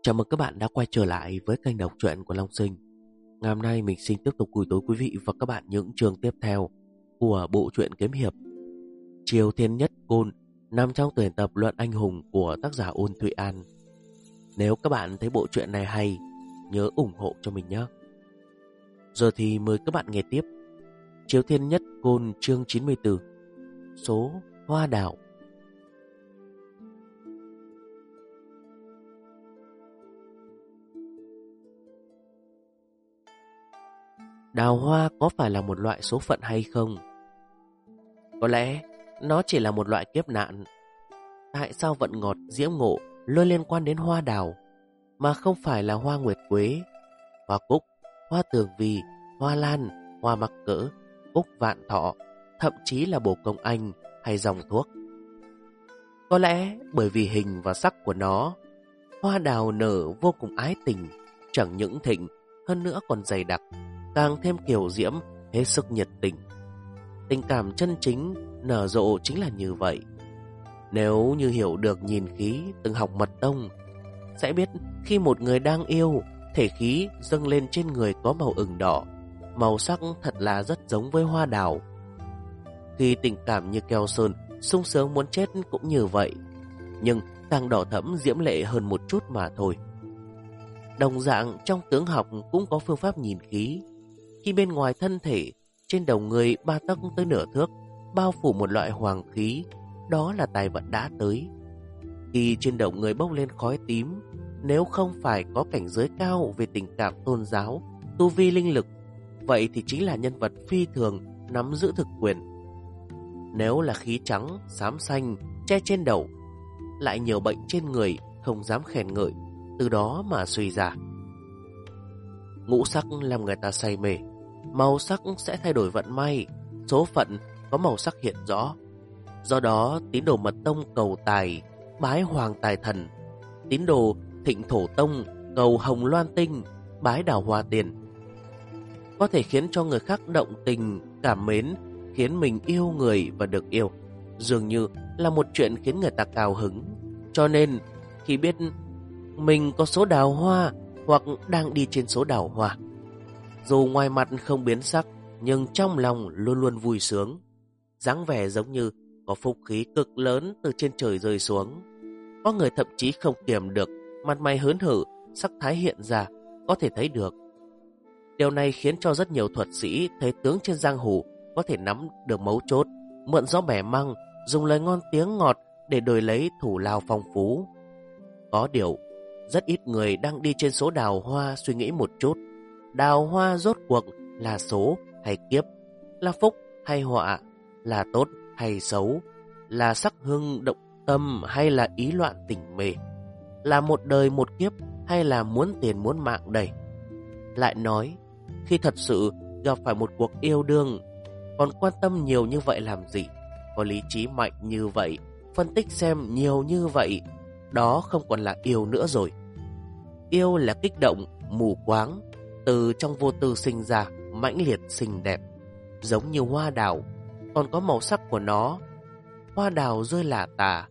Chào mừng các bạn đã quay trở lại với kênh đọc truyện của Long Sinh. Ngày hôm nay mình xin tiếp tục gửi tới quý vị và các bạn những chương tiếp theo của bộ truyện kiếm hiệp Triều Thiên Nhất Côn, nằm trong tuyển tập Luận Anh Hùng của tác giả Ôn Thụy An. Nếu các bạn thấy bộ truyện này hay, nhớ ủng hộ cho mình nhé. Giờ thì mời các bạn nghe tiếp Triều Thiên Nhất Côn chương 94, số Hoa Đào. Đào hoa có phải là một loại số phận hay không? Có lẽ nó chỉ là một loại kiếp nạn. Tại sao vận ngọt diễm ngộ luôn liên quan đến hoa đào, mà không phải là hoa nguyệt quế, hoa cúc, hoa tường vi, hoa lan, hoa mắc cỡ, cúc vạn thọ, thậm chí là bồ công anh hay dòng thuốc? Có lẽ bởi vì hình và sắc của nó, hoa đào nở vô cùng ái tình, chẳng những thịnh, hơn nữa còn dày đặc, càng thêm kiều diễm, hết sức nhiệt tình. Tình cảm chân chính nở rộ chính là như vậy. Nếu như hiểu được nhìn khí từng học mật tông, sẽ biết khi một người đang yêu, thể khí dâng lên trên người có màu ửng đỏ, màu sắc thật là rất giống với hoa đào. Khi tình cảm như keo sơn, sung sướng muốn chết cũng như vậy, nhưng càng đỏ thẫm diễm lệ hơn một chút mà thôi. Đồng dạng trong tướng học cũng có phương pháp nhìn khí. Khi bên ngoài thân thể, trên đầu người 3 tấc tới nửa thước, bao phủ một loại hoàng khí, đó là tài vận đã tới. Khi trên đầu người bốc lên khói tím, nếu không phải có cảnh giới cao về tình cảm tôn giáo, tu vi linh lực, vậy thì chính là nhân vật phi thường nắm giữ thực quyền. Nếu là khí trắng, xám xanh, che trên đầu, lại nhiều bệnh trên người, không dám khen ngợi, từ đó mà suy ra. Ngũ sắc làm người ta say mê, màu sắc sẽ thay đổi vận may, số phận có màu sắc hiện rõ. Do đó tín đồ mật tông cầu tài, bái hoàng tài thần; tín đồ thịnh thổ tông cầu hồng loan tinh, bái đào hoa tiền. Có thể khiến cho người khác động tình, cảm mến, khiến mình yêu người và được yêu, dường như là một chuyện khiến người ta cao hứng. Cho nên khi biết mình có số đào hoa hoặc đang đi trên số đào hoa, dù ngoài mặt không biến sắc, nhưng trong lòng luôn luôn vui sướng, dáng vẻ giống như có phúc khí cực lớn từ trên trời rơi xuống. Có người thậm chí không kiềm được, mặt mày hớn hở, sắc thái hiện ra, có thể thấy được. Điều này khiến cho rất nhiều thuật sĩ thấy tướng trên giang hồ có thể nắm được mấu chốt, mượn gió bẻ măng, dùng lời ngon tiếng ngọt để đổi lấy thủ lao phong phú. Có điều, rất ít người đang đi trên số đào hoa suy nghĩ một chút. Đào hoa rốt cuộc là số hay kiếp, là phúc hay họa, là tốt hay xấu, là sắc hương động tâm hay là ý loạn tình mê, là một đời một kiếp hay là muốn tiền muốn mạng đây. Lại nói, khi thật sự gặp phải một cuộc yêu đương, còn quan tâm nhiều như vậy làm gì? Có lý trí mạnh như vậy, phân tích xem nhiều như vậy, đó không còn là yêu nữa rồi. Yêu là kích động, mù quáng, từ trong vô tư sinh ra, mãnh liệt xinh đẹp, giống như hoa đào, còn có màu sắc của nó. Hoa đào rơi lả tả.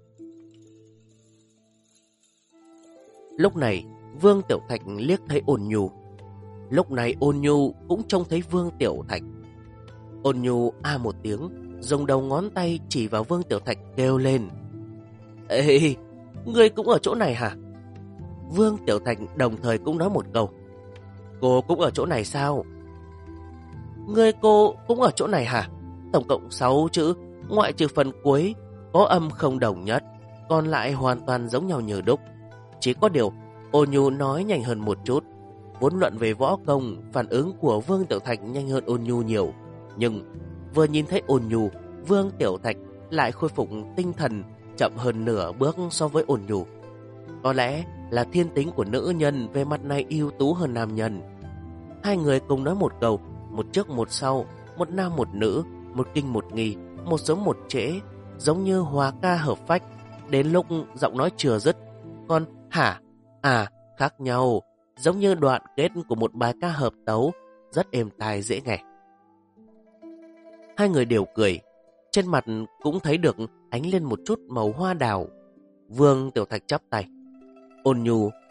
Lúc này Vương Tiểu Thạch liếc thấy Ôn Nhu. Lúc này Ôn Nhu cũng trông thấy Vương Tiểu Thạch. Ôn Nhu a một tiếng, dùng đầu ngón tay chỉ vào Vương Tiểu Thạch kêu lên: "Ê, ngươi cũng ở chỗ này hả?" Vương Tiểu Thạch đồng thời cũng nói một câu: "Cô cũng ở chỗ này sao?" "Ngươi cô cũng ở chỗ này hả?" Tổng cộng 6 chữ, ngoại trừ phần cuối có âm không đồng nhất, còn lại hoàn toàn giống nhau như đúc. Chỉ có điều Ôn Nhu nói nhanh hơn một chút. Vốn luận về võ công, phản ứng của Vương Tiểu Thạch nhanh hơn Ôn Nhu nhiều, nhưng vừa nhìn thấy Ôn Nhu, Vương Tiểu Thạch lại khôi phục tinh thần chậm hơn nửa bước so với Ôn Nhu. Có lẽ là thiên tính của nữ nhân về mặt này ưu tú hơn nam nhân. Hai người cùng nói một câu, một trước một sau, một nam một nữ, một kinh một nghi, một sớm một trễ, giống như hòa ca hợp phách. Đến lúc giọng nói chưa dứt, còn hả, à khác nhau, giống như đoạn kết của một bài ca hợp tấu, rất êm tai dễ nghe. Hai người đều cười, trên mặt cũng thấy được ánh lên một chút màu hoa đào. Vương Tiểu Thạch chắp tay: "Ôn Nhu,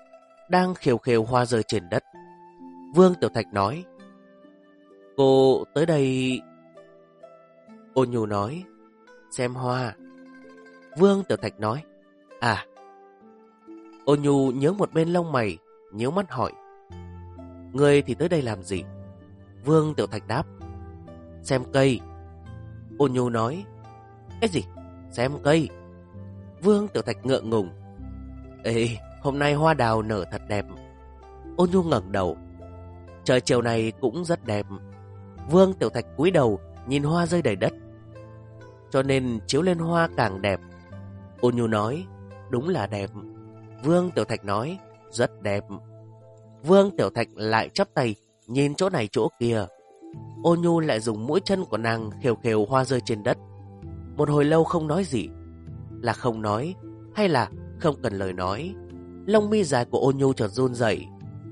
đang khều khều hoa rơi trên đất. Vương Tiểu Thạch nói: Cô tới đây... Ôn Nhu nói: Xem hoa. Vương Tiểu Thạch nói: À. Ôn Nhu nhướng một bên lông mày, nhíu mắt hỏi: Ngươi thì tới đây làm gì? Vương Tiểu Thạch đáp: Xem cây. Ôn Nhu nói: Cái gì? Xem cây? Vương Tiểu Thạch ngượng ngùng: Ê, hôm nay hoa đào nở thật đẹp. Ôn Nhu ngẩng đầu: Trời chiều này cũng rất đẹp. Vương Tiểu Thạch cúi đầu nhìn hoa rơi đầy đất. Cho nên chiếu lên hoa càng đẹp. Ôn Nhu nói: Đúng là đẹp. Vương Tiểu Thạch nói: Rất đẹp. Vương Tiểu Thạch lại chắp tay nhìn chỗ này chỗ kia. Ôn Nhu lại dùng mũi chân của nàng khều khều hoa rơi trên đất. Một hồi lâu không nói gì. Là không nói hay là không cần lời nói? Lông mi dài của Ôn Nhu chợt run rẩy.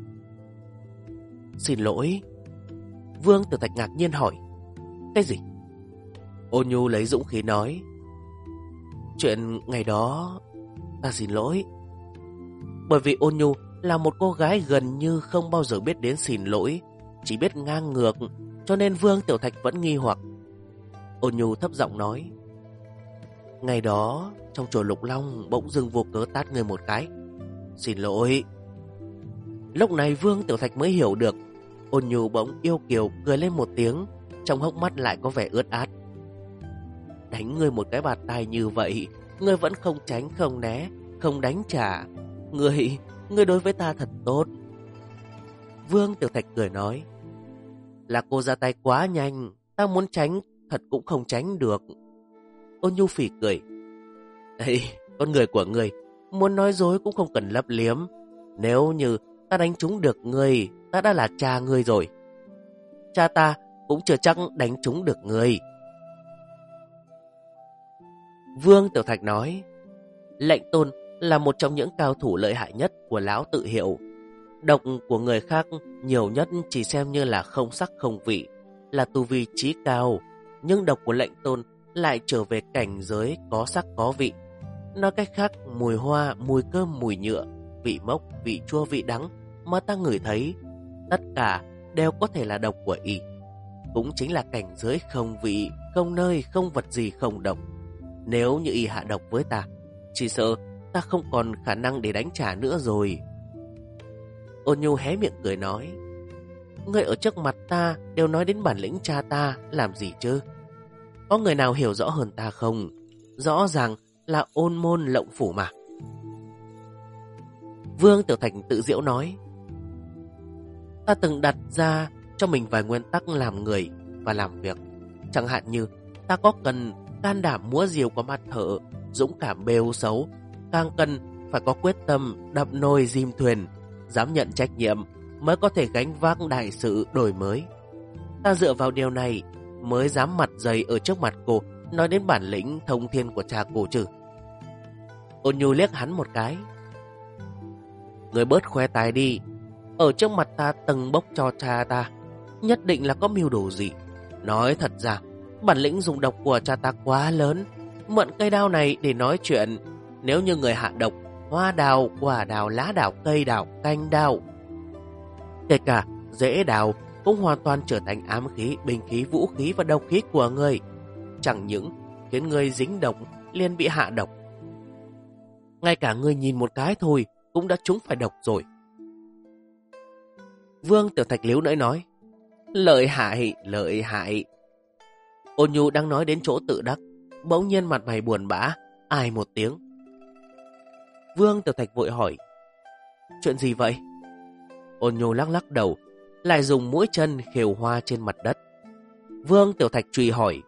Xin lỗi. Vương Tiểu Thạch ngạc nhiên hỏi: Cái gì? Ôn Nhu lấy dũng khí nói: Chuyện ngày đó ta xin lỗi. Bởi vì Ôn Nhu là một cô gái gần như không bao giờ biết đến xin lỗi, chỉ biết ngang ngược, cho nên Vương Tiểu Thạch vẫn nghi hoặc. Ôn Nhu thấp giọng nói: Ngày đó trong chùa Lục Long bỗng dưng vô cớ tát người một cái. Xin lỗi. Lúc này Vương Tiểu Thạch mới hiểu được. Ôn Nhu bỗng yêu kiều cười lên một tiếng, trong hốc mắt lại có vẻ ướt át. Đánh ngươi một cái bạt tai như vậy, ngươi vẫn không tránh không né, không đánh trả. Ngươi đối với ta thật tốt. Vương Tiểu Thạch cười nói: Là cô ra tay quá nhanh, ta muốn tránh thật cũng không tránh được. Ôn Nhu phỉ cười: Ê, con người của ngươi, muốn nói dối cũng không cần lấp liếm. Nếu như ta đánh trúng được ngươi, ta đã là cha ngươi rồi. Cha ta cũng chưa chắc đánh trúng được ngươi. Vương Tiểu Thạch nói: Lệnh Tôn là một trong những cao thủ lợi hại nhất của lão tự hiệu. Độc của người khác nhiều nhất chỉ xem như là không sắc không vị, là tu vi trí cao. Nhưng độc của Lệnh Tôn lại trở về cảnh giới có sắc có vị. Nói cách khác, mùi hoa, mùi cơm, mùi nhựa, vị mốc, vị chua, vị đắng mà ta ngửi thấy, tất cả đều có thể là độc của y. Cũng chính là cảnh giới không vị, không nơi, không vật gì không độc. Nếu như y hạ độc với ta, chỉ sợ ta không còn khả năng để đánh trả nữa rồi. Ôn Nhu hé miệng cười nói: Ngươi ở trước mặt ta đều nói đến bản lĩnh cha ta, làm gì chứ? Có người nào hiểu rõ hơn ta không? Rõ ràng là ôn môn lộng phủ mà. Vương Tiểu Thạch tự giễu nói: Ta từng đặt ra cho mình vài nguyên tắc làm người và làm việc. Chẳng hạn như ta có cần can đảm múa diều qua mặt thợ, dũng cảm bêu xấu, càng cần phải có quyết tâm đập nồi dìm thuyền, dám nhận trách nhiệm mới có thể gánh vác đại sự đổi mới. Ta dựa vào điều này mới dám mặt dày ở trước mặt cô nói đến bản lĩnh thông thiên của cha cô chứ. Ôn Nhu liếc hắn một cái: Người bớt khoe tài đi. Ở trước mặt ta tầng bốc cho cha ta, nhất định là có mưu đồ gì. Nói thật ra, bản lĩnh dùng độc của cha ta quá lớn. Mượn cây đao này để nói chuyện. Nếu như người hạ độc, hoa đào, quả đào, lá đào, cây đào, cành đào, kể cả rễ đào cũng hoàn toàn trở thành ám khí, binh khí, vũ khí và độc khí của người. Chẳng những khiến người dính độc liền bị hạ độc, ngay cả người nhìn một cái thôi cũng đã trúng phải độc rồi. Vương Tiểu Thạch líu nãy nói: Lợi hại, lợi hại. Ôn Nhu đang nói đến chỗ tự đắc, bỗng nhiên mặt mày buồn bã, ai một tiếng. Vương Tiểu Thạch vội hỏi: Chuyện gì vậy? Ôn Nhu lắc lắc đầu, lại dùng mũi chân khều hoa trên mặt đất. Vương Tiểu Thạch truy hỏi: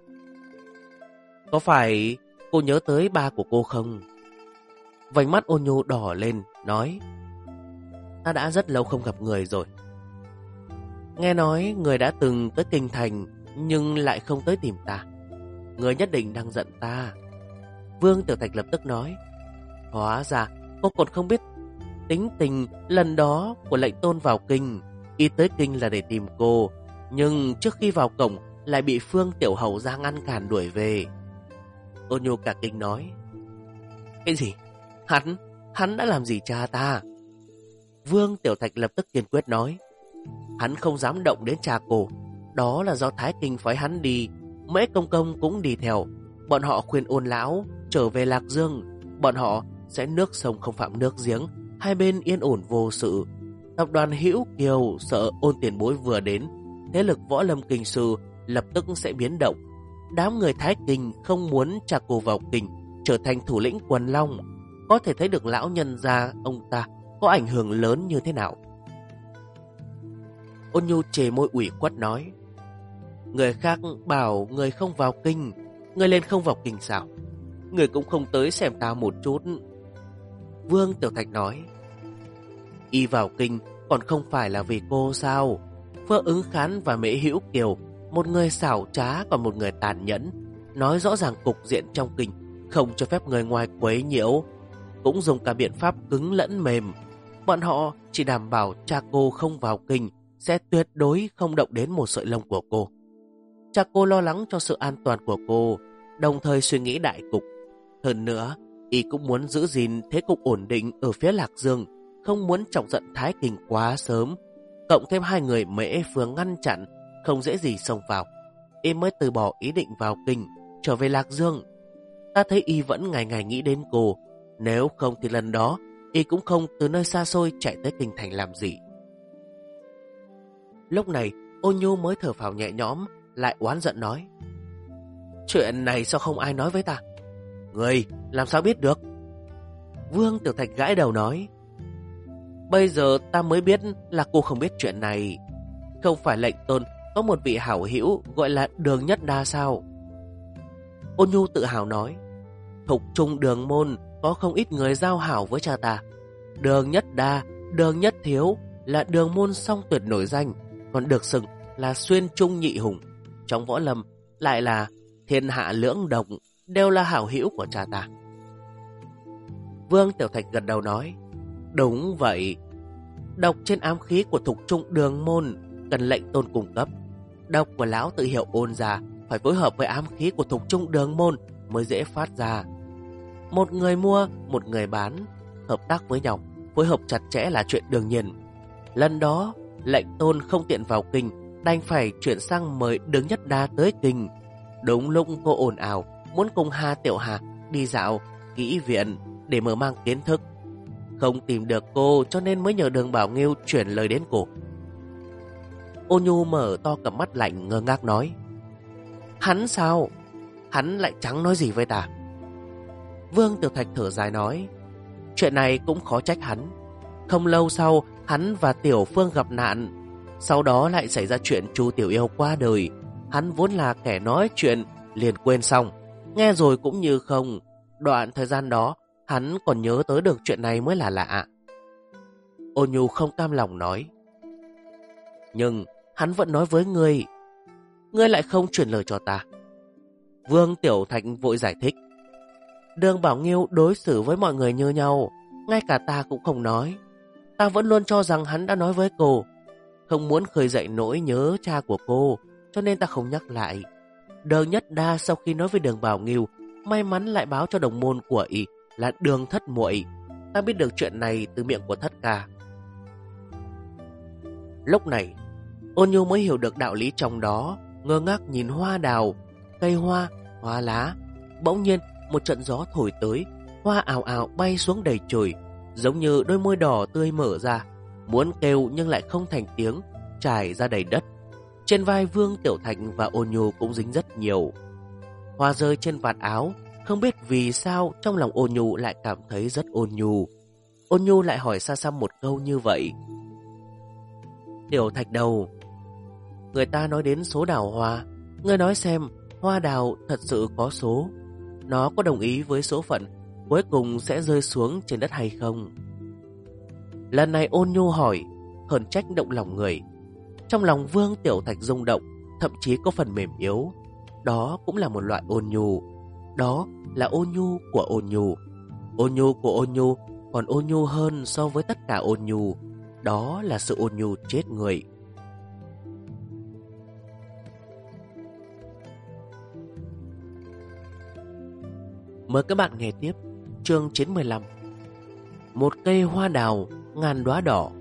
Có phải cô nhớ tới ba của cô không? Vành mắt Ôn Nhu đỏ lên, nói: Ta đã rất lâu không gặp người rồi. Nghe nói người đã từng tới kinh thành nhưng lại không tới tìm ta. Người nhất định đang giận ta. Vương Tiểu Thạch lập tức nói: Hóa ra cô còn không biết tính tình lần đó của Lệnh Tôn vào kinh. Y tới kinh là để tìm cô, nhưng trước khi vào cổng lại bị Phương Tiểu Hầu ra ngăn cản đuổi về. Ôn Nhu cả kinh nói: Cái gì? Hắn đã làm gì cha ta? Vương Tiểu Thạch lập tức kiên quyết nói. Hắn không dám động đến cha cô. Đó là do Thái Kinh phái hắn đi. Mễ Công Công cũng đi theo. Bọn họ khuyên Ôn lão trở về Lạc Dương. Bọn họ sẽ nước sông không phạm nước giếng, hai bên yên ổn vô sự. Tập đoàn Hữu Kiều sợ Ôn tiền bối vừa đến, thế lực võ lâm kinh sư lập tức sẽ biến động. Đám người Thái Kinh không muốn cha cô vào kinh, trở thành thủ lĩnh quần long. Có thể thấy được lão nhân gia ông ta có ảnh hưởng lớn như thế nào. Ôn Nhu chề môi ủy khuất nói. Người khác bảo người không vào kinh, người lên không vào kinh sao? Người cũng không tới xem ta một chút. Vương Tiểu Thạch nói. Y vào kinh còn không phải là vì cô sao? Phương Ứng Khán và Mễ Hữu Kiều, một người xảo trá còn một người tàn nhẫn, nói rõ ràng cục diện trong kinh không cho phép người ngoài quấy nhiễu, cũng dùng cả biện pháp cứng lẫn mềm. Bọn họ chỉ đảm bảo cha cô không vào kinh sẽ tuyệt đối không động đến một sợi lông của cô. Cha cô lo lắng cho sự an toàn của cô, đồng thời suy nghĩ đại cục. Hơn nữa, y cũng muốn giữ gìn thế cục ổn định ở phía Lạc Dương, không muốn chọc giận Thái Kinh quá sớm. Cộng thêm hai người Mễ Phương ngăn chặn, không dễ gì xông vào, y mới từ bỏ ý định vào kinh, trở về Lạc Dương. Ta thấy y vẫn ngày ngày nghĩ đến cô, nếu không thì lần đó y cũng không từ nơi xa xôi chạy tới kinh thành làm gì. Lúc này Ôn Nhu mới thở phào nhẹ nhõm, lại oán giận nói. Chuyện này sao không ai nói với ta? Người làm sao biết được? Vương Tiểu Thạch gãi đầu nói. Bây giờ ta mới biết là cô không biết chuyện này. Không phải lệnh tôn có một vị hảo hữu gọi là Đường Nhất Đa sao? Ôn Nhu tự hào nói. Thục Trung Đường môn có không ít người giao hảo với cha ta. Đường Nhất Đa, Đường Nhất Thiếu là đường môn song tuyệt nổi danh, còn được xưng là Xuyên Trung Nhị Hùng. Trong võ lâm lại là Thiên Hạ Lưỡng Độc, đều là hảo hữu của cha ta. Vương Tiểu Thạch gật đầu nói. Đúng vậy. Độc trên ám khí của Thục Trung Đường môn cần lệnh tôn cung cấp. Độc của lão tự hiệu Ôn gia phải phối hợp với ám khí của Thục Trung Đường môn mới dễ phát ra. Một người mua, một người bán, hợp tác với nhau, phối hợp chặt chẽ là chuyện đương nhiên. Lần đó lệnh tôn không tiện vào kinh, đành phải chuyển sang mời Đường Nhất Đa tới kinh. Đúng lúc cô ồn ào muốn cùng Hà Tiểu Hà đi dạo kỹ viện để mở mang kiến thức, không tìm được cô cho nên mới nhờ Đường Bảo Nghiêu chuyển lời đến cô. Ôn Nhu mở to cặp mắt lạnh ngơ ngác nói. Hắn sao? Hắn lại chẳng nói gì với ta. Vương Tiểu Thạch thở dài nói. Chuyện này cũng khó trách hắn. Không lâu sau hắn và Tiểu Phương gặp nạn, sau đó lại xảy ra chuyện Chu Tiểu Yêu qua đời. Hắn vốn là kẻ nói chuyện liền quên xong, nghe rồi cũng như không. Đoạn thời gian đó hắn còn nhớ tới được chuyện này mới là lạ. Ôn Nhu không cam lòng nói. Nhưng hắn vẫn nói với ngươi, ngươi lại không truyền lời cho ta. Vương Tiểu Thạch vội giải thích. Đường Bảo Nghiêu đối xử với mọi người như nhau, ngay cả ta cũng không nói. Ta vẫn luôn cho rằng hắn đã nói với cô, không muốn khơi dậy nỗi nhớ cha của cô, cho nên ta không nhắc lại. Đường Nhất Đa sau khi nói với Đường Bảo Nghiêu, may mắn lại báo cho đồng môn của y là Đường Thất Muội. Ta biết được chuyện này từ miệng của Thất Ca. Lúc này Ôn Nhu mới hiểu được đạo lý trong đó, ngơ ngác nhìn hoa đào, cây hoa, hoa lá. Bỗng nhiên một trận gió thổi tới, hoa ào ào bay xuống đầy trời, giống như đôi môi đỏ tươi mở ra, muốn kêu nhưng lại không thành tiếng, trải ra đầy đất. Trên vai Vương Tiểu Thạch và Ôn Nhu cũng dính rất nhiều. Hoa rơi trên vạt áo, không biết vì sao trong lòng Ôn Nhu lại cảm thấy rất ôn nhu. Ôn Nhu lại hỏi xa xăm một câu như vậy. Tiểu Thạch đầu, người ta nói đến số đào hoa, ngươi nói xem hoa đào thật sự có số, nó có đồng ý với số phận cuối cùng sẽ rơi xuống trên đất hay không? Lần này Ôn Nhu hỏi hờn trách động lòng người. Trong lòng Vương Tiểu Thạch rung động, thậm chí có phần mềm yếu. Đó cũng là một loại ôn nhu. Đó là ôn nhu của ôn nhu. Ôn nhu của ôn nhu còn ôn nhu hơn so với tất cả ôn nhu. Đó là sự ôn nhu chết người. Mời các bạn nghe tiếp chương 95. một cây hoa đào ngàn đóa đỏ.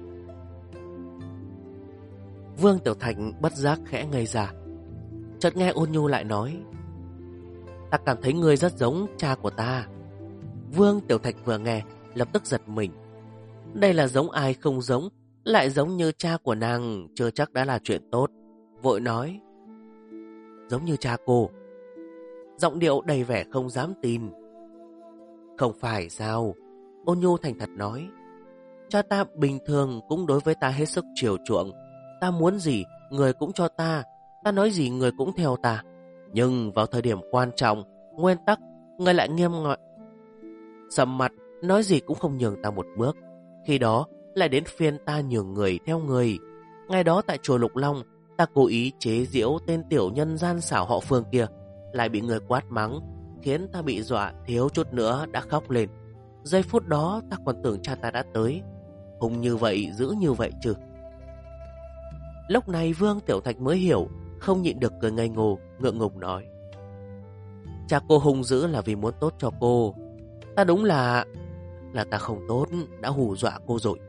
Vương Tiểu Thạch bất giác khẽ ngây ra. Chợt nghe Ôn Nhu lại nói: ta cảm thấy ngươi rất giống cha của ta. Vương Tiểu Thạch vừa nghe lập tức giật mình. Đây là giống ai không giống, lại giống như cha của nàng chưa chắc đã là chuyện tốt. Vội nói: giống như cha cô. Giọng điệu đầy vẻ không dám tin. Không phải sao? Ôn Nhu thành thật nói: cha ta bình thường cũng đối với ta hết sức chiều chuộng. Ta muốn gì người cũng cho ta, ta nói gì người cũng theo ta. Nhưng vào thời điểm quan trọng, nguyên tắc, người lại nghiêm ngặt, sầm mặt, nói gì cũng không nhường ta một bước. Khi đó lại đến phiên ta nhường người theo người. Ngày đó tại chùa Lục Long, ta cố ý chế giễu tên tiểu nhân gian xảo họ Phương kia, lại bị người quát mắng, khiến ta bị dọa thiếu chút nữa đã khóc lên. Giây phút đó ta còn tưởng cha ta đã tới. Hùng như vậy, dữ như vậy chứ. Lúc này Vương Tiểu Thạch mới hiểu, không nhịn được cười ngây ngô, ngượng ngùng nói: cha cô hung dữ là vì muốn tốt cho cô. Ta đúng là ta không tốt, đã hù dọa cô rồi.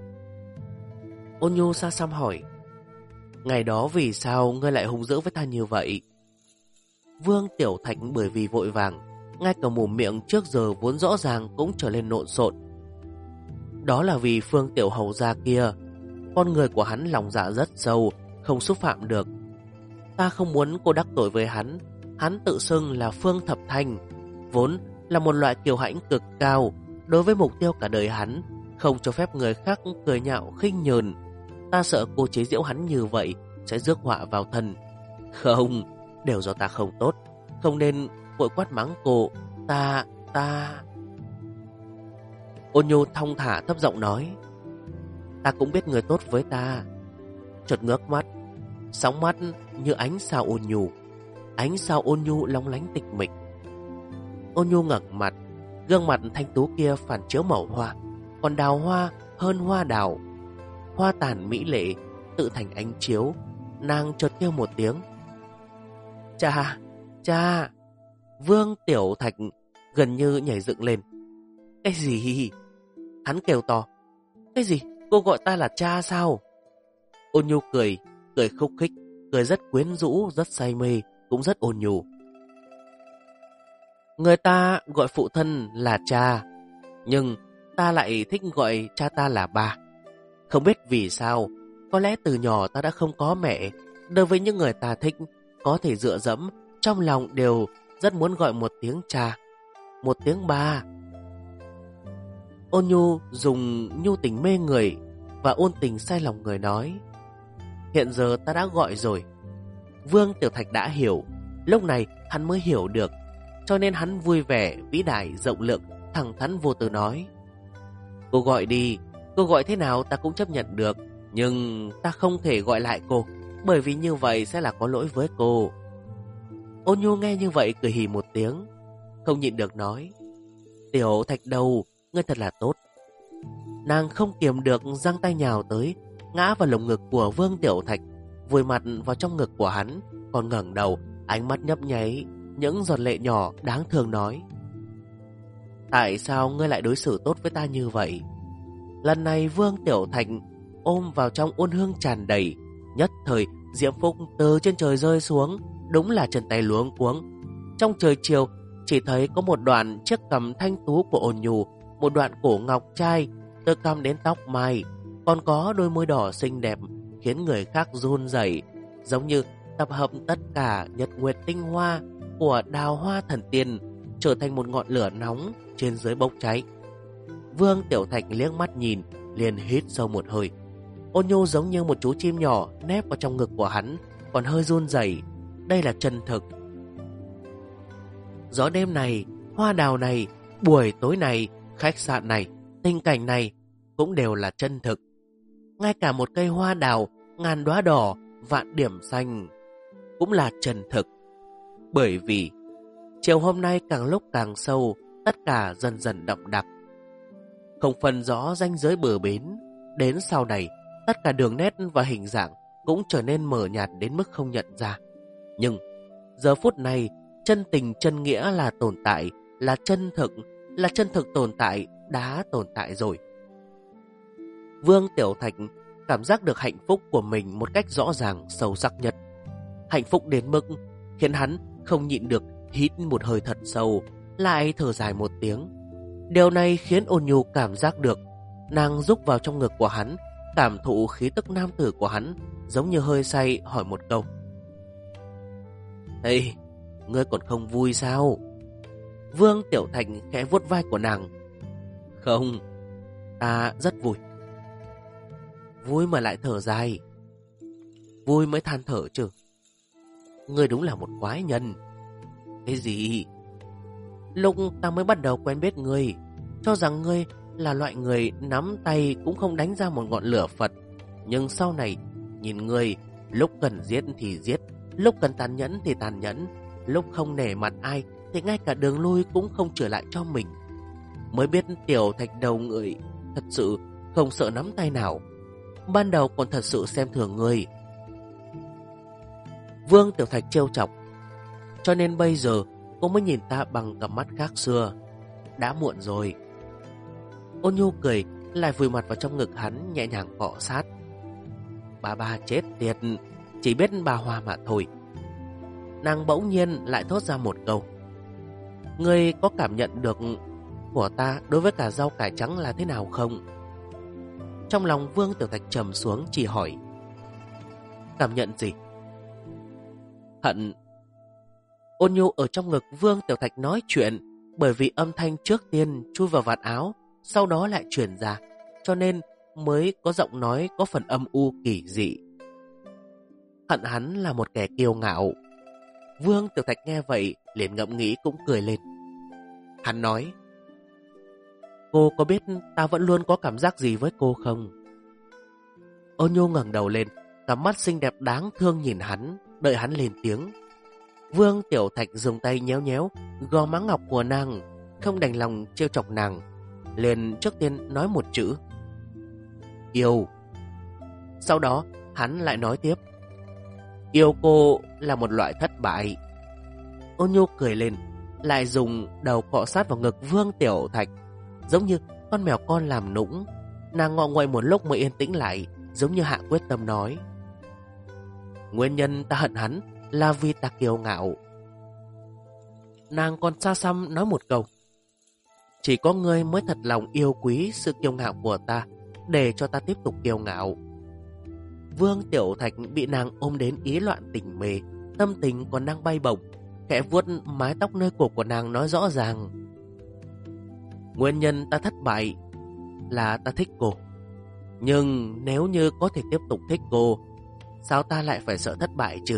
Ôn Nhu xa xăm hỏi: ngày đó vì sao ngươi lại hung dữ với ta như vậy? Vương Tiểu Thạch bởi vì vội vàng, ngay cả mồm miệng trước giờ vốn rõ ràng cũng trở nên lộn xộn. Đó là vì Phương Tiểu Hầu gia kia, con người của hắn lòng dạ rất sâu, không xúc phạm được. Ta không muốn cô đắc tội với hắn. Hắn tự xưng là Phương Thập Thanh, vốn là một loại kiêu hãnh cực cao. Đối với mục tiêu cả đời hắn, không cho phép người khác cười nhạo khinh nhờn. Ta sợ cô chế giễu hắn như vậy sẽ rước họa vào thân. Không, đều do ta không tốt, không nên vội quát mắng cô. Ta... Ôn Nhu thong thả thấp giọng nói: ta cũng biết người tốt với ta. Chợt ngước mắt, sóng mắt như ánh sao ôn nhu. Ánh sao ôn nhu long lánh tịch mịch. Ôn Nhu ngẩng mặt, gương mặt thanh tú kia phản chiếu màu hoa, còn đào hoa hơn hoa đào. Hoa tàn mỹ lệ tự thành ánh chiếu. Nàng chợt kêu một tiếng: cha, cha. Vương Tiểu Thạch gần như nhảy dựng lên. Cái gì? Hắn kêu to: cái gì? Cô gọi ta là cha sao? Ôn Nhu cười khúc khích, cười rất quyến rũ, rất say mê, cũng rất ôn nhu. Người ta gọi phụ thân là cha, nhưng ta lại thích gọi cha ta là ba. Không biết vì sao, có lẽ từ nhỏ ta đã không có mẹ. Đối với những người ta thích, có thể dựa dẫm, trong lòng đều rất muốn gọi một tiếng cha, một tiếng ba. Ôn Nhu dùng nhu tình mê người và ôn tình say lòng người nói: hiện giờ ta đã gọi rồi. Vương Tiểu Thạch đã hiểu. Lúc này hắn mới hiểu được, cho nên hắn vui vẻ, vĩ đại, rộng lượng, thẳng thắn vô tư nói: cô gọi đi, cô gọi thế nào ta cũng chấp nhận được. Nhưng ta không thể gọi lại cô, bởi vì như vậy sẽ là có lỗi với cô. Ôn Nhu nghe như vậy cười hì một tiếng, không nhịn được nói: Tiểu Thạch đầu, ngươi thật là tốt. Nàng không kiềm được giang tay nhào tới, ngã vào lồng ngực của Vương Tiểu Thạch, vùi mặt vào trong ngực của hắn, còn ngẩng đầu, ánh mắt nhấp nháy những giọt lệ nhỏ đáng thương nói: tại sao ngươi lại đối xử tốt với ta như vậy? Lần này Vương Tiểu Thạch ôm vào trong ôn hương tràn đầy. Nhất thời diễm phúc từ trên trời rơi xuống, đúng là chân tay luống cuống. Trong trời chiều chỉ thấy có một đoạn chiếc cằm thanh tú của Ôn Nhu, một đoạn cổ ngọc trai từ cằm đến tóc mai, còn có đôi môi đỏ xinh đẹp khiến người khác run rẩy, giống như tập hợp tất cả nhật nguyệt tinh hoa của đào hoa thần tiên, trở thành một ngọn lửa nóng trên dưới bốc cháy. Vương Tiểu Thạch liếc mắt nhìn, liền hít sâu một hơi. Ôn Nhu giống như một chú chim nhỏ nép vào trong ngực của hắn, còn hơi run rẩy. Đây là chân thực. Gió đêm này, hoa đào này, buổi tối này, khách sạn này, tình cảnh này cũng đều là chân thực. Ngay cả một cây hoa đào, ngàn đóa đỏ, vạn điểm xanh cũng là chân thực. Bởi vì chiều hôm nay càng lúc càng sâu, tất cả dần dần đậm đặc, không phân rõ ranh giới bờ bến. Đến sau này, tất cả đường nét và hình dạng cũng trở nên mờ nhạt đến mức không nhận ra. Nhưng giờ phút này, chân tình chân nghĩa là tồn tại, là chân thực, là chân thực tồn tại, đã tồn tại rồi. Vương Tiểu Thạch cảm giác được hạnh phúc của mình một cách rõ ràng, sâu sắc nhất. Hạnh phúc đến mức khiến hắn không nhịn được hít một hơi thật sâu, lại thở dài một tiếng. Điều này khiến Ôn Nhu cảm giác được. Nàng rúc vào trong ngực của hắn, cảm thụ khí tức nam tử của hắn, giống như hơi say hỏi một câu. Ê, ngươi còn không vui sao? Vương Tiểu Thạch khẽ vuốt vai của nàng. Không, ta rất vui. Vui mà lại thở dài. Vui mới than thở chứ. Ngươi đúng là một quái nhân. Cái gì? Lúc ta mới bắt đầu quen biết ngươi, cho rằng ngươi là loại người nắm tay cũng không đánh ra một ngọn lửa Phật. Nhưng sau này nhìn ngươi, lúc cần giết thì giết, lúc cần tàn nhẫn thì tàn nhẫn, lúc không nể mặt ai thì ngay cả đường lui cũng không trở lại cho mình. Mới biết Tiểu Thạch đầu người thật sự không sợ nắm tay nào. Ban đầu còn thật sự xem thường ngươi. Vương Tiểu Thạch trêu chọc. Cho nên bây giờ cô mới nhìn ta bằng cặp mắt khác xưa. Đã muộn rồi. Ôn Nhu cười, lại vùi mặt vào trong ngực hắn, nhẹ nhàng cọ sát. Bà chết tiệt, chỉ biết bà Hoa mà thôi. Nàng bỗng nhiên lại thốt ra một câu. Ngươi có cảm nhận được của ta đối với cả rau cải trắng là thế nào không? Trong lòng Vương Tiểu Thạch trầm xuống, chỉ hỏi. Cảm nhận gì? Hận. Ôn Nhu ở trong ngực Vương Tiểu Thạch nói chuyện, bởi vì âm thanh trước tiên chui vào vạt áo, sau đó lại truyền ra, cho nên mới có giọng nói có phần âm u kỳ dị. Hận hắn là một kẻ kiêu ngạo. Vương Tiểu Thạch nghe vậy liền ngẫm nghĩ cũng cười lên. Hắn nói. Cô có biết ta vẫn luôn có cảm giác gì với cô không? Ôn Nhu ngẩng đầu lên, cặp mắt xinh đẹp đáng thương nhìn hắn, đợi hắn lên tiếng. Vương Tiểu Thạch dùng tay nhéo nhéo gò má ngọc của nàng, không đành lòng trêu chọc nàng, liền trước tiên nói một chữ. Yêu. Sau đó hắn lại nói tiếp. Yêu cô là một loại thất bại. Ôn Nhu cười lên, lại dùng đầu cọ sát vào ngực Vương Tiểu Thạch, giống như con mèo con làm nũng. Nàng ngọ nguậy một lúc mới yên tĩnh lại, giống như hạ quyết tâm nói. Nguyên nhân ta hận hắn là vì ta kiêu ngạo. Nàng còn xa xăm nói một câu. Chỉ có ngươi mới thật lòng yêu quý sự kiêu ngạo của ta, để cho ta tiếp tục kiêu ngạo. Vương Tiểu Thạch bị nàng ôm đến ý loạn tình mê, tâm tình còn đang bay bổng, khẽ vuốt mái tóc nơi cổ của nàng nói rõ ràng. Nguyên nhân ta thất bại là ta thích cô. Nhưng nếu như có thể tiếp tục thích cô, sao ta lại phải sợ thất bại chứ?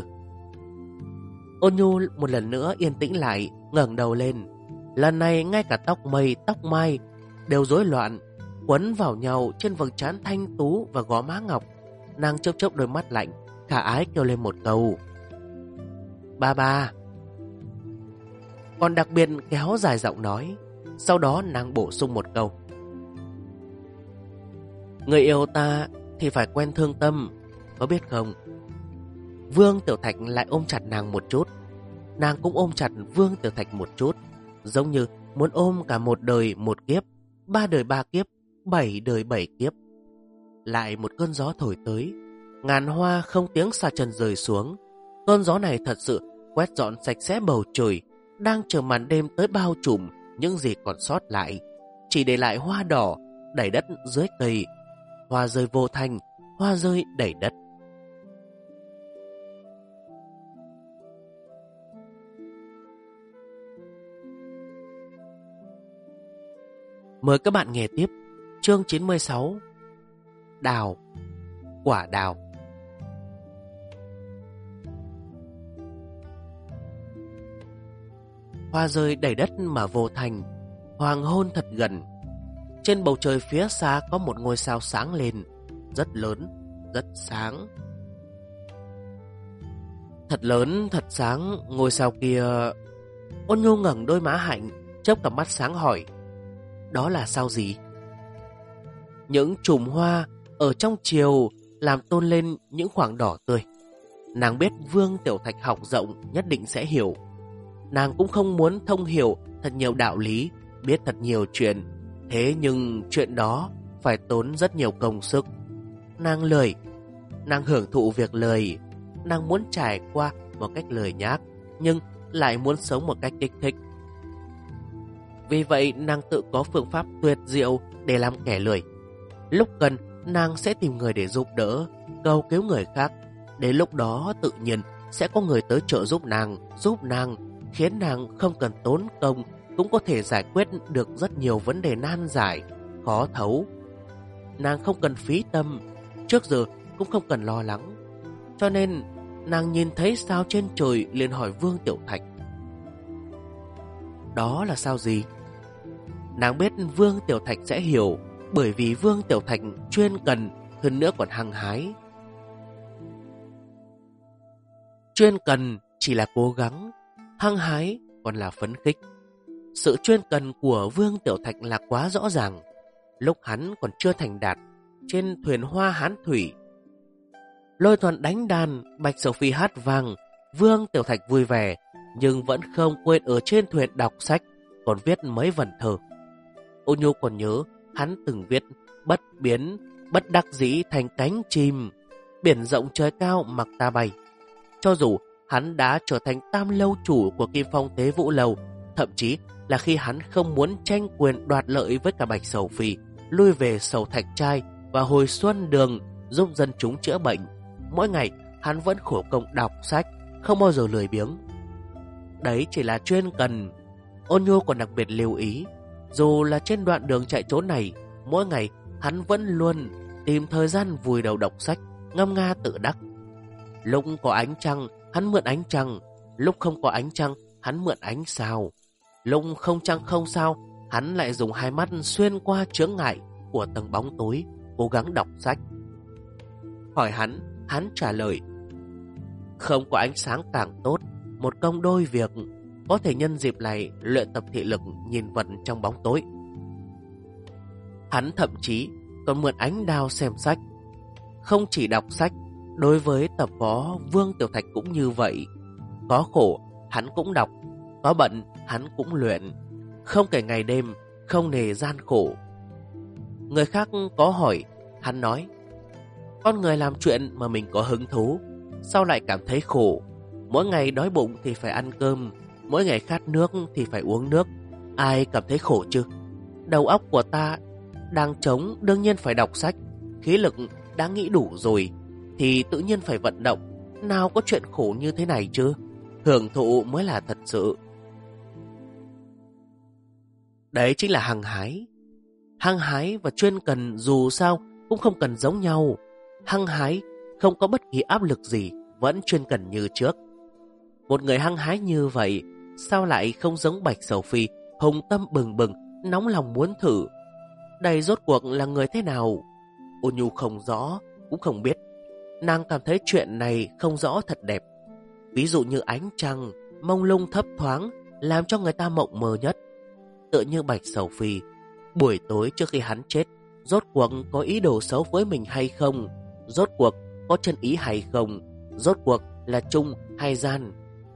Ôn Nhu một lần nữa yên tĩnh lại, ngẩng đầu lên. Lần này ngay cả tóc mây, tóc mai đều rối loạn, quấn vào nhau trên vầng trán thanh tú và gò má ngọc. Nàng chớp chớp đôi mắt lạnh, khả ái kêu lên một câu. Ba. Còn đặc biệt kéo dài giọng nói. Sau đó nàng bổ sung một câu. Người yêu ta thì phải quen thương tâm, có biết không? Vương Tiểu Thạch lại ôm chặt nàng một chút. Nàng cũng ôm chặt Vương Tiểu Thạch một chút, giống như muốn ôm cả một đời một kiếp, 3 đời 3 kiếp, 7 đời 7 kiếp. Lại một cơn gió thổi tới, ngàn hoa không tiếng xa chân rơi xuống. Cơn gió này thật sự quét dọn sạch sẽ bầu trời, đang chờ màn đêm tới bao trùm những gì còn sót lại, chỉ để lại hoa đỏ đầy đất dưới cây. Hoa rơi vô thanh, hoa rơi đầy đất. Mời các bạn nghe tiếp chương 96. Đào. Quả đào. Hoa rơi đầy đất mà vô thành. Hoàng hôn thật gần. Trên bầu trời phía xa có một ngôi sao sáng lên, rất lớn, rất sáng. Thật lớn, thật sáng. Ngôi sao kia... Ôn Nhu ngẩng đôi má hạnh, chớp cặp mắt sáng hỏi. Đó là sao gì? Những chùm hoa ở trong chiều làm tôn lên những khoảng đỏ tươi. Nàng biết Vương Tiểu Thạch học rộng nhất định sẽ hiểu. Nàng cũng không muốn thông hiểu thật nhiều đạo lý, biết thật nhiều chuyện, thế nhưng chuyện đó phải tốn rất nhiều công sức. Nàng lười, nàng hưởng thụ việc lười, nàng muốn trải qua một cách lười nhác, nhưng lại muốn sống một cách kích thích. Vì vậy nàng tự có phương pháp tuyệt diệu để làm kẻ lười. Lúc cần, nàng sẽ tìm người để giúp đỡ, cầu cứu người khác. Đến lúc đó tự nhiên sẽ có người tới trợ giúp nàng, khiến nàng không cần tốn công cũng có thể giải quyết được rất nhiều vấn đề nan giải, khó thấu. Nàng không cần phí tâm, trước giờ cũng không cần lo lắng. Cho nên nàng nhìn thấy sao trên trời liền hỏi Vương Tiểu Thạch. Đó là sao gì? Nàng biết Vương Tiểu Thạch sẽ hiểu, bởi vì Vương Tiểu Thạch chuyên cần, hơn nữa còn hăng hái. Chuyên cần chỉ là cố gắng, hăng hái còn là phấn khích. Sự chuyên cần của Vương Tiểu Thạch là quá rõ ràng. Lúc hắn còn chưa thành đạt, trên thuyền hoa hán thủy, Lôi Thuần đánh đàn, Bạch Sầu Phi hát vang, Vương Tiểu Thạch vui vẻ, nhưng vẫn không quên ở trên thuyền đọc sách, còn viết mấy vần thơ. Ô Nhu còn nhớ hắn từng viết bất biến, bất đắc dĩ thành cánh chim, biển rộng trời cao mặc ta bay. Cho dù hắn đã trở thành tam lâu chủ của Kim Phong Tế Vũ Lầu, thậm chí là khi hắn không muốn tranh quyền đoạt lợi với cả Bạch Sầu Phi, lui về Sầu Thạch Trai và hồi xuân đường giúp dân chúng chữa bệnh, mỗi ngày hắn vẫn khổ công đọc sách, không bao giờ lười biếng. Đấy chỉ là chuyên cần. Ôn Nhu còn đặc biệt lưu ý, dù là trên đoạn đường chạy trốn này, mỗi ngày hắn vẫn luôn tìm thời gian vùi đầu đọc sách, ngâm nga tự đắc. Lúc có ánh trăng, hắn mượn ánh trăng, lúc không có ánh trăng, hắn mượn ánh sao. Lúc không trăng không sao, hắn lại dùng hai mắt xuyên qua chướng ngại của tầng bóng tối, cố gắng đọc sách. Hỏi hắn trả lời, không có ánh sáng càng tốt, một công đôi việc, có thể nhân dịp này luyện tập thị lực nhìn vật trong bóng tối. Hắn thậm chí còn mượn ánh đao xem sách. Không chỉ đọc sách, đối với tập võ Vương Tiểu Thạch cũng như vậy. Có khổ, hắn cũng đọc, có bận, hắn cũng luyện. Không kể ngày đêm, không nề gian khổ. Người khác có hỏi, hắn nói, con người làm chuyện mà mình có hứng thú, sao lại cảm thấy khổ? Mỗi ngày đói bụng thì phải ăn cơm, mỗi ngày khát nước thì phải uống nước. Ai cảm thấy khổ chứ? Đầu óc của ta đang trống, đương nhiên phải đọc sách. Khí lực đã nghĩ đủ rồi thì tự nhiên phải vận động. Nào có chuyện khổ như thế này chứ? Hưởng thụ mới là thật sự. Đấy chính là hăng hái. Hăng hái và chuyên cần dù sao cũng không cần giống nhau. Hăng hái không có bất kỳ áp lực gì, vẫn chuyên cần như trước. Một người hăng hái như vậy, sao lại không giống Bạch Sầu Phi, hùng tâm bừng bừng, nóng lòng muốn thử? Đây rốt cuộc là người thế nào? Ôn Nhu không rõ, cũng không biết. Nàng cảm thấy chuyện này không rõ thật đẹp. Ví dụ như ánh trăng, mông lung thấp thoáng, làm cho người ta mộng mơ nhất. Tựa như Bạch Sầu Phi, buổi tối trước khi hắn chết, rốt cuộc có ý đồ xấu với mình hay không? Rốt cuộc có chân ý hay không? Rốt cuộc là trung hay gian?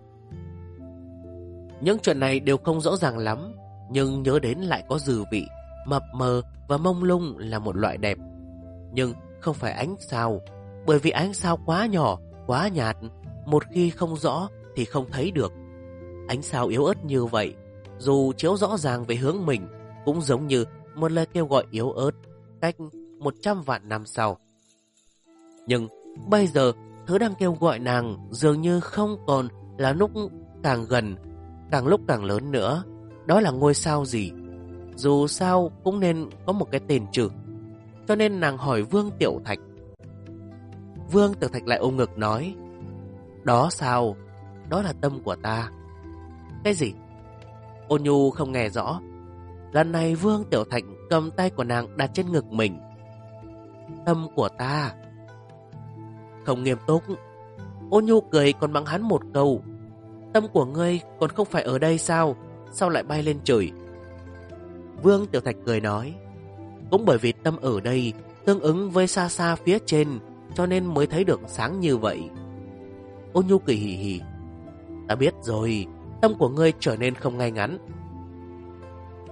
Những chuyện này đều không rõ ràng lắm, nhưng nhớ đến lại có dư vị. Mập mờ và mông lung là một loại đẹp, nhưng không phải ánh sao, bởi vì ánh sao quá nhỏ, quá nhạt, một khi không rõ thì không thấy được. Ánh sao yếu ớt như vậy, dù chiếu rõ ràng về hướng mình, cũng giống như một lời kêu gọi yếu ớt cách 100 vạn năm sau. Nhưng bây giờ, thứ đang kêu gọi nàng dường như không còn là lúc càng gần, càng lúc càng lớn nữa. Đó là ngôi sao gì? Dù sao cũng nên có một cái tên chứ. Cho nên nàng hỏi Vương Tiểu Thạch. Vương Tiểu Thạch lại ôm ngực nói, đó sao? Đó là tâm của ta. Cái gì? Ôn Nhu không nghe rõ. Lần này Vương Tiểu Thạch cầm tay của nàng đặt trên ngực mình. Tâm của ta. Không nghiêm túc. Ôn Nhu cười còn mắng hắn một câu. Tâm của ngươi còn không phải ở đây sao? Sao lại bay lên trời? Vương Tiểu Thạch cười nói, cũng bởi vì tâm ở đây tương ứng với xa xa phía trên, cho nên mới thấy được sáng như vậy. Ôn Nhu cười hì hì, ta biết rồi, tâm của ngươi trở nên không ngay ngắn.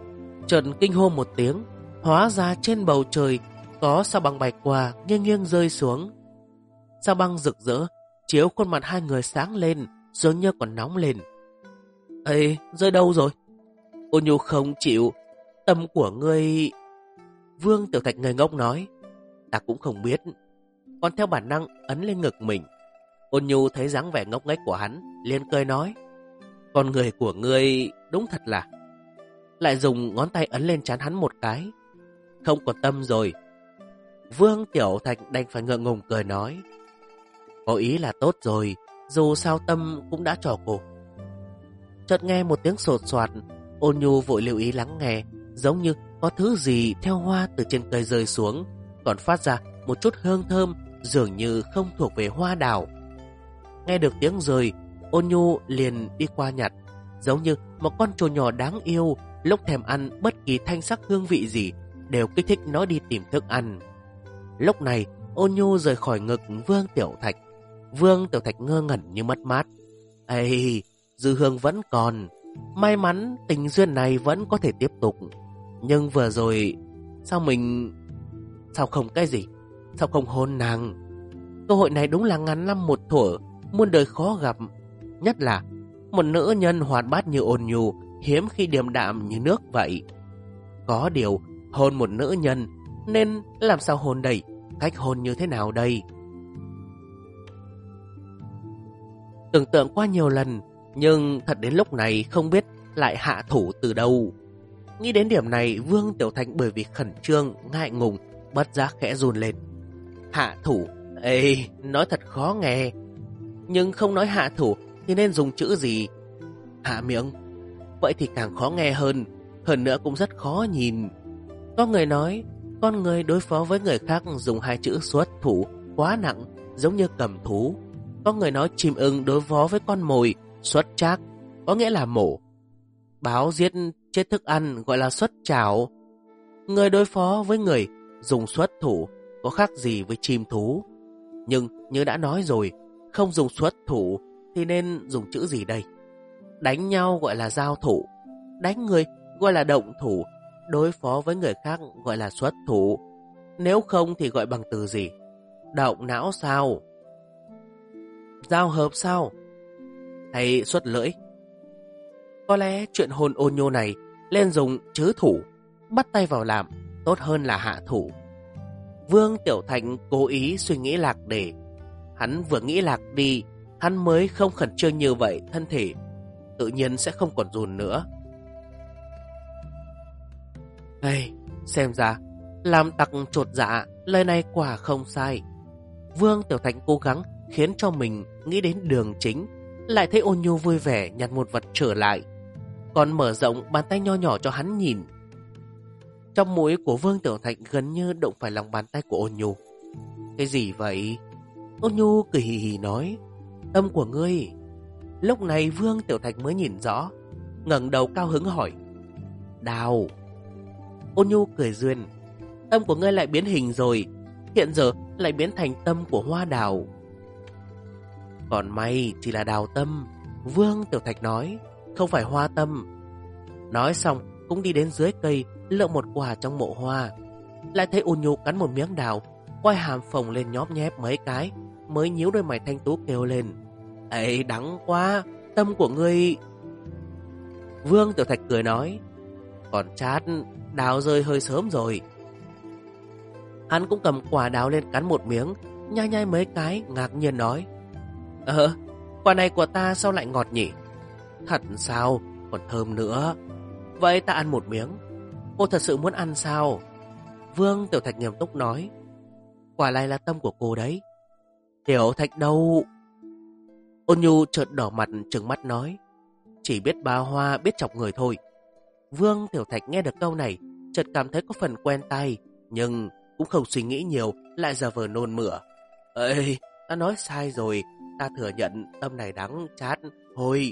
Chợt kinh hô một tiếng, hóa ra trên bầu trời có sao băng bay qua, nghiêng nghiêng rơi xuống. Sao băng rực rỡ, chiếu khuôn mặt hai người sáng lên, dường như còn nóng lên. Ê, rơi đâu rồi? Ôn Nhu không chịu. Tâm của ngươi... Vương Tiểu Thạch ngây ngốc nói. Ta cũng không biết. Còn theo bản năng ấn lên ngực mình. Ôn Nhu thấy dáng vẻ ngốc nghếch của hắn, liền cười nói. Con người của ngươi đúng thật là... Lại dùng ngón tay ấn lên trán hắn một cái. Không còn tâm rồi. Vương Tiểu Thạch đành phải ngượng ngùng cười nói. Có ý là tốt rồi, dù sao tâm cũng đã cho cô. Chợt nghe một tiếng sột soạt, Ôn Nhu vội lưu ý lắng nghe, giống như có thứ gì theo hoa từ trên cây rơi xuống, còn phát ra một chút hương thơm, dường như không thuộc về hoa đào. Nghe được tiếng rơi, Ôn Nhu liền đi qua nhặt, giống như một con trâu nhỏ đáng yêu, lúc thèm ăn bất kỳ thanh sắc hương vị gì đều kích thích nó đi tìm thức ăn. Lúc này, Ôn Nhu rời khỏi ngực Vương Tiểu Thạch. Vương Tiểu Thạch ngơ ngẩn như mất mát. Ây, dư hương vẫn còn. May mắn tình duyên này vẫn có thể tiếp tục. Nhưng vừa rồi, sao không cái gì? Sao không hôn nàng? Cơ hội này đúng là ngàn năm một thuở, muôn đời khó gặp. Nhất là một nữ nhân hoạt bát như Ôn Nhu, hiếm khi điềm đạm như nước vậy. Có điều, hôn một nữ nhân, nên làm sao hôn đây? Cách hôn như thế nào đây? Tưởng tượng qua nhiều lần, nhưng thật đến lúc này không biết lại hạ thủ từ đâu. Nghĩ đến điểm này, Vương Tiểu Thạch bởi vì khẩn trương, ngại ngùng, bất giác khẽ run lên. Hạ thủ? Ê, nói thật khó nghe. Nhưng không nói hạ thủ thì nên dùng chữ gì? Hạ miệng? Vậy thì càng khó nghe hơn nữa cũng rất khó nhìn. Có người nói, con người đối phó với người khác dùng hai chữ xuất thủ quá nặng, giống như cầm thú. Có người nói chim ưng đối phó với con mồi xuất trác, có nghĩa là mổ. Báo giết chết thức ăn gọi là xuất trảo. Người đối phó với người dùng xuất thủ có khác gì với chim thú. Nhưng như đã nói rồi, không dùng xuất thủ thì nên dùng chữ gì đây? Đánh nhau gọi là giao thủ, đánh người gọi là động thủ, đối phó với người khác gọi là xuất thủ. Nếu không thì gọi bằng từ gì? Động não sao? Giao hợp sao? Hay xuất lưỡi? Có lẽ chuyện hôn Ôn Nhu này lên dùng chữ thủ, bắt tay vào làm, tốt hơn là hạ thủ. Vương Tiểu Thành cố ý suy nghĩ lạc đề. Hắn vừa nghĩ lạc đi, hắn mới không khẩn trương như vậy, thân thể tự nhiên sẽ không còn run nữa. Hey, xem ra làm tặc chột dạ, lời này quả không sai. Vương Tiểu Thành cố gắng khiến cho mình nghĩ đến đường chính, lại thấy Ôn Nhu vui vẻ nhặt một vật trở lại, còn mở rộng bàn tay nho nhỏ cho hắn nhìn. Trong mũi của Vương Tiểu Thạch gần như đụng phải lòng bàn tay của Ôn Nhu. Cái gì vậy? Ôn Nhu cười hì hì nói, tâm của ngươi. Lúc này Vương Tiểu Thạch mới nhìn rõ, ngẩng đầu cao hứng hỏi, đào. Ôn Nhu cười duyên, tâm của ngươi lại biến hình rồi, hiện giờ lại biến thành tâm của hoa đào. Còn may chỉ là đào tâm, Vương Tiểu Thạch nói, không phải hoa tâm. Nói xong cũng đi đến dưới cây lượm một quả trong mộ hoa. Lại thấy Ôn Nhu cắn một miếng đào, quay hàm phồng lên nhóp nhép mấy cái, mới nhíu đôi mày thanh tú kêu lên, ấy đắng quá, tâm của ngươi. Vương Tiểu Thạch cười nói, còn chát, đào rơi hơi sớm rồi. Hắn cũng cầm quả đào lên cắn một miếng, nhai nhai mấy cái, ngạc nhiên nói, quả này của ta sao lại ngọt nhỉ? Thật sao, còn thơm nữa. Vậy ta ăn một miếng. Cô thật sự muốn ăn sao? Vương Tiểu Thạch nghiêm túc nói, quả này là tâm của cô đấy. Tiểu Thạch đâu? Ôn Nhu chợt đỏ mặt trừng mắt nói, chỉ biết ba hoa biết chọc người thôi. Vương Tiểu Thạch nghe được câu này, chợt cảm thấy có phần quen tai, nhưng cũng không suy nghĩ nhiều, lại giả vờ nôn mửa. Ê, ta nói sai rồi, ta thừa nhận tâm này đắng chát, thôi.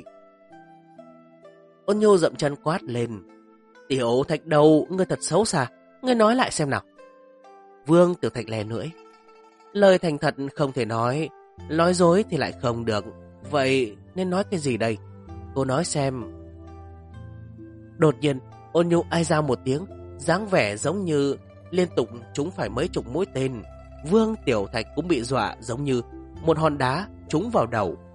Ôn Nhu dậm chân quát lên, Tiểu Thạch đâu, ngươi thật xấu xa, ngươi nói lại xem nào. Vương Tiểu Thạch lè lưỡi, lời thành thật không thể nói dối thì lại không được, vậy nên nói cái gì đây? Cô nói xem. Đột nhiên, Ôn Nhu ai ra một tiếng, dáng vẻ giống như liên tục trúng phải mấy chục mũi tên. Vương Tiểu Thạch cũng bị dọa giống như một hòn đá trúng vào đầu,